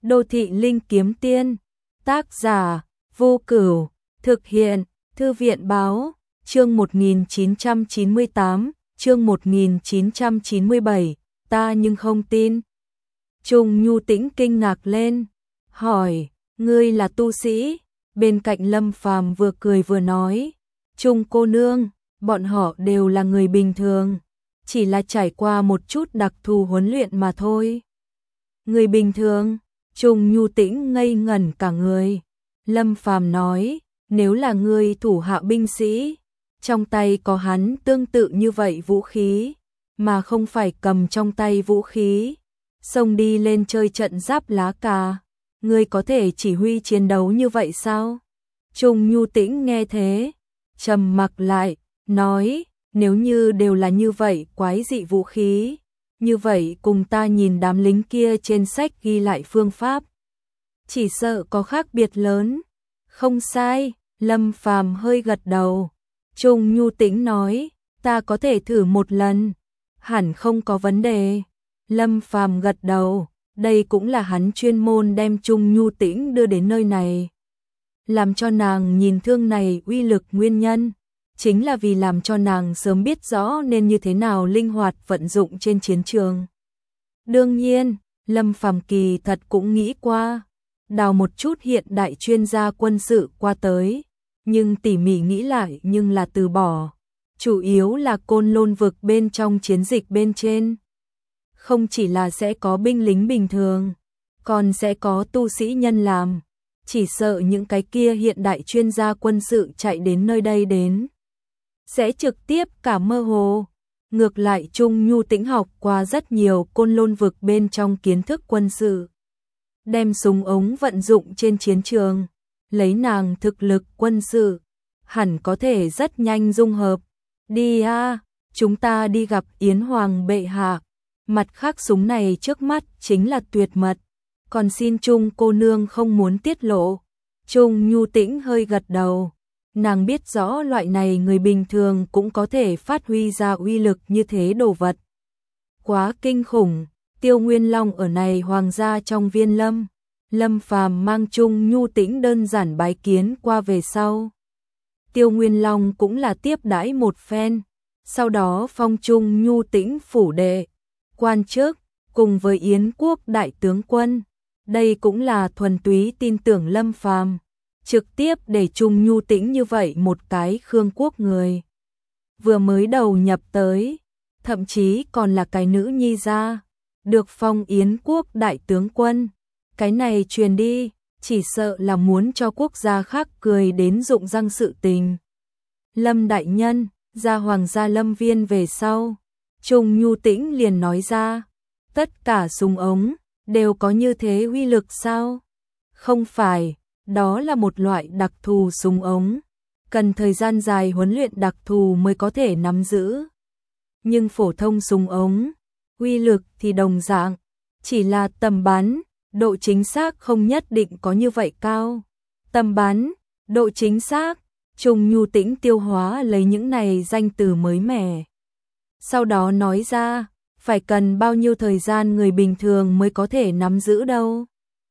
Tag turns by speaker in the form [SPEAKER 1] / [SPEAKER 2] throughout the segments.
[SPEAKER 1] Đô thị linh kiếm tiên, tác giả Vô Cửu, thực hiện Thư viện báo, chương 1998, chương 1997, ta nhưng không tin. Trung Nhu Tĩnh kinh ngạc lên, hỏi, ngươi là tu sĩ? Bên cạnh Lâm Phàm vừa cười vừa nói, Trung cô nương, bọn họ đều là người bình thường, chỉ là trải qua một chút đặc thù huấn luyện mà thôi. Người bình thường? Trung Nhu Tĩnh ngây ngẩn cả người. Lâm Phàm nói, nếu là ngươi thủ hạ binh sĩ, trong tay có hắn tương tự như vậy vũ khí, mà không phải cầm trong tay vũ khí, xông đi lên chơi trận giáp lá cà, ngươi có thể chỉ huy chiến đấu như vậy sao? Trung Nhu Tĩnh nghe thế, trầm mặc lại, nói, nếu như đều là như vậy quái dị vũ khí, như vậy cùng ta nhìn đám lính kia trên sách ghi lại phương pháp, chỉ sợ có khác biệt lớn. Không sai, Lâm Phàm hơi gật đầu. Trung Nhu Tĩnh nói, ta có thể thử một lần, hẳn không có vấn đề. Lâm Phàm gật đầu, đây cũng là hắn chuyên môn đem Trung Nhu Tĩnh đưa đến nơi này. Làm cho nàng nhìn thương này uy lực nguyên nhân, chính là vì làm cho nàng sớm biết rõ nên như thế nào linh hoạt vận dụng trên chiến trường. Đương nhiên, Lâm Phàm kỳ thật cũng nghĩ qua, đào một chút hiện đại chuyên gia quân sự qua tới, nhưng tỉ mỉ nghĩ lại nhưng là từ bỏ, chủ yếu là Côn Lôn vực bên trong chiến dịch bên trên. Không chỉ là sẽ có binh lính bình thường, còn sẽ có tu sĩ nhân làm, chỉ sợ những cái kia hiện đại chuyên gia quân sự chạy đến nơi đây đến, sẽ trực tiếp cả mơ hồ. Ngược lại Trung Nhu Tĩnh học qua rất nhiều Côn Lôn vực bên trong kiến thức quân sự, đem súng ống vận dụng trên chiến trường, lấy nàng thực lực quân sự, hẳn có thể rất nhanh dung hợp. Đi a, chúng ta đi gặp Yến Hoàng bệ hạ. Mặt khác súng này trước mắt chính là tuyệt mật, còn xin Trung cô nương không muốn tiết lộ. Trung Nhu Tĩnh hơi gật đầu, nàng biết rõ loại này người bình thường cũng có thể phát huy ra uy lực như thế đồ vật. Quá kinh khủng. Tiêu Nguyên Long ở này hoàng gia trong viên lâm, Lâm Phàm mang Trung Nhu Tĩnh đơn giản bái kiến qua về sau. Tiêu Nguyên Long cũng là tiếp đãi một phen, sau đó phong Trung Nhu Tĩnh phủ đệ, quan chức, cùng với Yến quốc đại tướng quân. Đây cũng là thuần túy tin tưởng Lâm Phàm, trực tiếp để Trung Nhu Tĩnh như vậy một cái Khương quốc người, vừa mới đầu nhập tới, thậm chí còn là cái nữ nhi ra, được phong Yến quốc đại tướng quân. Cái này truyền đi, chỉ sợ là muốn cho quốc gia khác cười đến rụng răng sự tình. Lâm đại nhân, ra hoàng gia lâm viên về sau, Trung Nhu Tĩnh liền nói ra, tất cả súng ống đều có như thế uy lực sao? Không phải, đó là một loại đặc thù súng ống, cần thời gian dài huấn luyện đặc thù mới có thể nắm giữ. Nhưng phổ thông súng ống, uy lực thì đồng dạng, chỉ là tầm bắn, độ chính xác không nhất định có như vậy cao. Tầm bắn, độ chính xác, Trung Nhu Tĩnh tiêu hóa lấy những này danh từ mới mẻ. Sau đó nói ra, phải cần bao nhiêu thời gian người bình thường mới có thể nắm giữ đâu.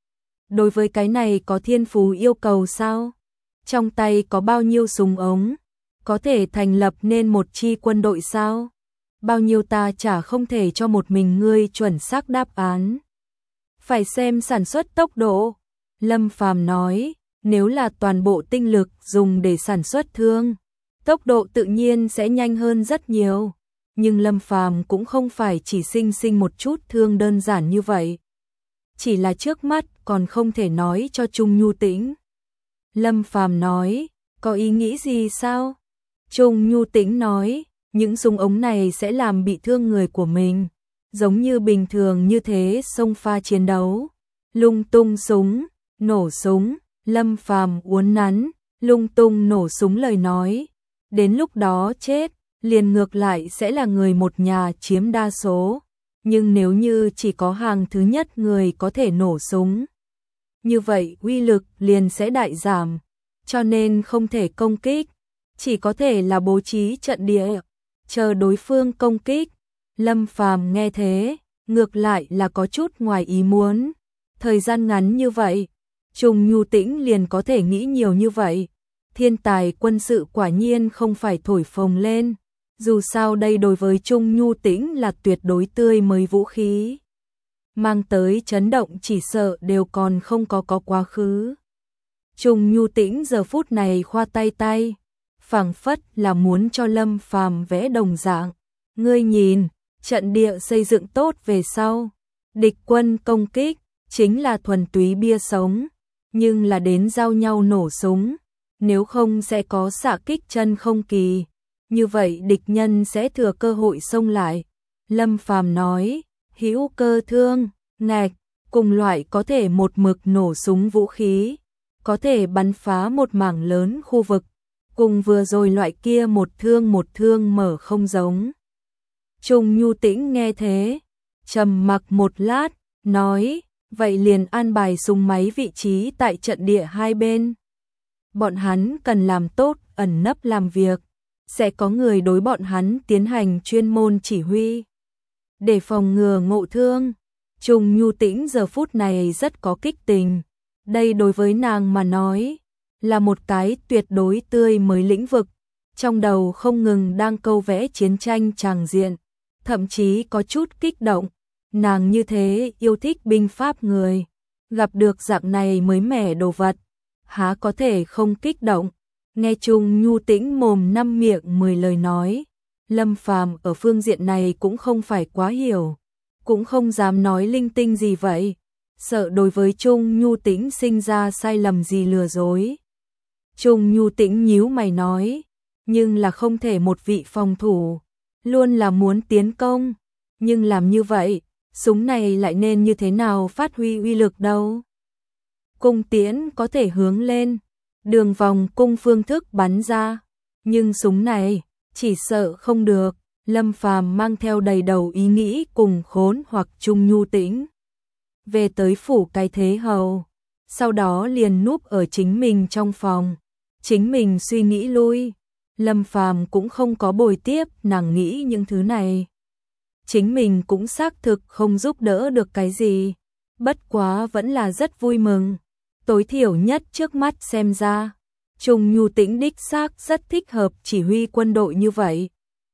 [SPEAKER 1] Đối với cái này có thiên phú yêu cầu sao? Trong tay có bao nhiêu súng ống, có thể thành lập nên một chi quân đội sao? Bao nhiêu ta chả không thể cho một mình ngươi chuẩn xác đáp án. Phải xem sản xuất tốc độ. Lâm Phàm nói, nếu là toàn bộ tinh lực dùng để sản xuất thương, tốc độ tự nhiên sẽ nhanh hơn rất nhiều. Nhưng Lâm Phàm cũng không phải chỉ sinh một chút thương đơn giản như vậy. Chỉ là trước mắt còn không thể nói cho Trung Nhu Tĩnh. Lâm Phàm nói, có ý nghĩ gì sao? Trung Nhu Tĩnh nói, những súng ống này sẽ làm bị thương người của mình, giống như bình thường như thế xông pha chiến đấu. Lung tung súng, nổ súng, Lâm Phàm uốn nắn, lung tung nổ súng lời nói. Đến lúc đó chết, liền ngược lại sẽ là người một nhà chiếm đa số. Nhưng nếu như chỉ có hàng thứ nhất người có thể nổ súng, như vậy uy lực liền sẽ đại giảm, cho nên không thể công kích, chỉ có thể là bố trí trận địa, chờ đối phương công kích. Lâm Phàm nghe thế, ngược lại là có chút ngoài ý muốn, Thời gian ngắn như vậy, Trung Nhu Tĩnh liền có thể nghĩ nhiều như vậy. Thiên tài quân sự quả nhiên không phải thổi phồng lên. Dù sao đây đối với Trung Nhu Tĩnh là tuyệt đối tươi mới vũ khí. Mang tới chấn động chỉ sợ đều còn không có quá khứ. Trung Nhu Tĩnh giờ phút này khoa tay, phảng phất là muốn cho Lâm Phàm vẽ đồng dạng. Ngươi nhìn, trận địa xây dựng tốt về sau, địch quân công kích chính là thuần túy bia sống, nhưng là đến giao nhau nổ súng, nếu không sẽ có xạ kích chân không kỳ, như vậy địch nhân sẽ thừa cơ hội xông lại. Lâm Phàm nói, hữu cơ thương, ngạch, cùng loại có thể một mực nổ súng vũ khí, có thể bắn phá một mảng lớn khu vực, cùng vừa rồi loại kia một thương mở không giống. Trung Nhu Tĩnh nghe thế, trầm mặc một lát, nói, vậy liền an bài súng máy vị trí tại trận địa hai bên. Bọn hắn cần làm tốt ẩn nấp làm việc, sẽ có người đối bọn hắn tiến hành chuyên môn chỉ huy. Để phòng ngừa ngộ thương, Trung Nhu Tĩnh giờ phút này rất có kích tình. Đây đối với nàng mà nói, là một cái tuyệt đối tươi mới lĩnh vực, trong đầu không ngừng đang câu vẽ chiến tranh tràng diện, thậm chí có chút kích động. Nàng như thế yêu thích binh pháp người, gặp được dạng này mới mẻ đồ vật, há có thể không kích động. Nghe Trung Nhu Tĩnh mồm năm miệng 10 lời nói, Lâm Phàm ở phương diện này cũng không phải quá hiểu, cũng không dám nói linh tinh gì vậy, sợ đối với Trung Nhu Tĩnh sinh ra sai lầm gì lừa dối. Trung Nhu Tĩnh nhíu mày nói, nhưng là không thể một vị phòng thủ, luôn là muốn tiến công, nhưng làm như vậy, súng này lại nên như thế nào phát huy uy lực đâu. Cung tiễn có thể hướng lên, đường vòng cung phương thức bắn ra, nhưng súng này chỉ sợ không được. Lâm Phàm mang theo đầy đầu ý nghĩ cùng khốn hoặc Trung Nhu Tĩnh về tới phủ cái thế hầu, sau đó liền núp ở chính mình trong phòng, chính mình suy nghĩ lui. Lâm Phàm cũng không có bồi tiếp nàng nghĩ những thứ này, chính mình cũng xác thực không giúp đỡ được cái gì, bất quá vẫn là rất vui mừng. Tối thiểu nhất trước mắt xem ra, Trung Nhu Tĩnh đích xác rất thích hợp chỉ huy quân đội như vậy.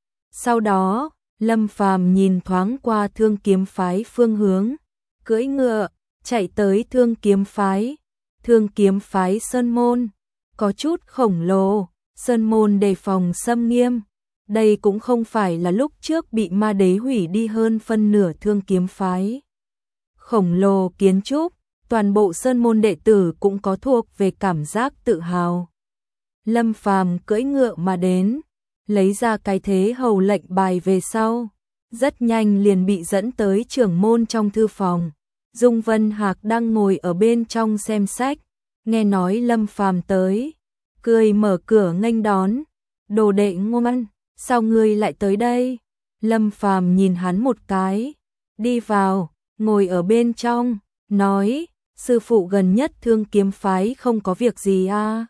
[SPEAKER 1] Sau đó, Lâm Phàm nhìn thoáng qua Thương Kiếm phái phương hướng, cưỡi ngựa, chạy tới Thương Kiếm phái. Thương Kiếm phái sơn môn, có chút khổng lồ, sơn môn đề phòng xâm nghiêm. Đây cũng không phải là lúc trước bị ma đế hủy đi hơn phân nửa Thương Kiếm phái. Khổng lồ kiến trúc, toàn bộ sơn môn đệ tử cũng có thuộc về cảm giác tự hào. Lâm Phàm cưỡi ngựa mà đến, lấy ra cái thế hầu lệnh bài về sau, rất nhanh liền bị dẫn tới trưởng môn trong thư phòng. Dung Vân Hạc đang ngồi ở bên trong xem sách, nghe nói Lâm Phàm tới, cười mở cửa nghênh đón. Đồ đệ Ngoan, sao ngươi lại tới đây? Lâm Phàm nhìn hắn một cái, đi vào, ngồi ở bên trong, nói, sư phụ gần nhất Thương Kiếm phái không có việc gì à?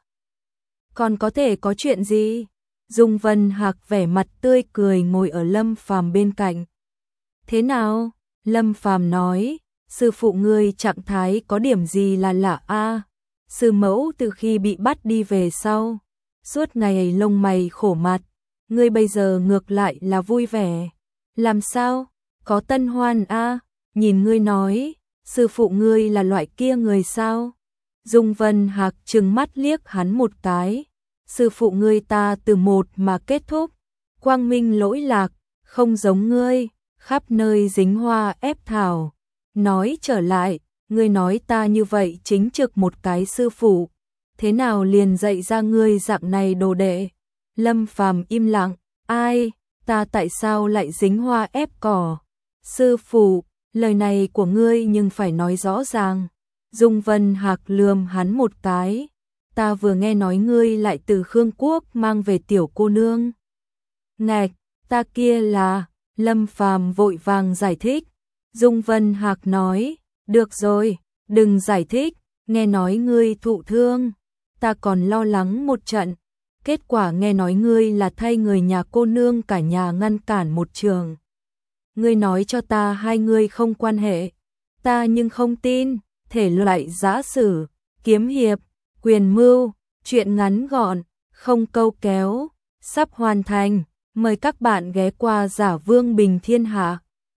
[SPEAKER 1] Còn có thể có chuyện gì? Dung Vân Hạc vẻ mặt tươi cười ngồi ở Lâm Phàm bên cạnh. Thế nào? Lâm Phàm nói, sư phụ ngươi trạng thái có điểm gì là lạ a? Sư mẫu từ khi bị bắt đi về sau, suốt ngày lông mày khổ mặt, ngươi bây giờ ngược lại là vui vẻ. Làm sao? Có tân hoan a? Nhìn ngươi nói, sư phụ ngươi là loại kia người sao? Dung Vân Hạc trừng mắt liếc hắn một cái. Sư phụ ngươi ta từ một mà kết thúc, quang minh lỗi lạc, không giống ngươi, khắp nơi dính hoa ép thảo. Nói trở lại, ngươi nói ta như vậy chính trực một cái sư phụ, thế nào liền dạy ra ngươi dạng này đồ đệ? Lâm Phàm im lặng, ai, ta tại sao lại dính hoa ép cỏ? Sư phụ, lời này của ngươi nhưng phải nói rõ ràng. Dung Vân Hạc lườm hắn một cái. Ta vừa nghe nói ngươi lại từ Khương Quốc mang về tiểu cô nương. Ngạch, ta kia là, Lâm Phàm vội vàng giải thích. Dung Vân Hạc nói, được rồi, đừng giải thích, nghe nói ngươi thụ thương, ta còn lo lắng một trận. Kết quả nghe nói ngươi là thay người nhà cô nương cả nhà ngăn cản một trường. Ngươi nói cho ta hai người không quan hệ, ta nhưng không tin, thể loại giã sử, kiếm hiệp, quyền mưu, truyện ngắn gọn, không câu kéo, sắp hoàn thành. Mời các bạn ghé qua Giả Vương Bình Thiên Hạ.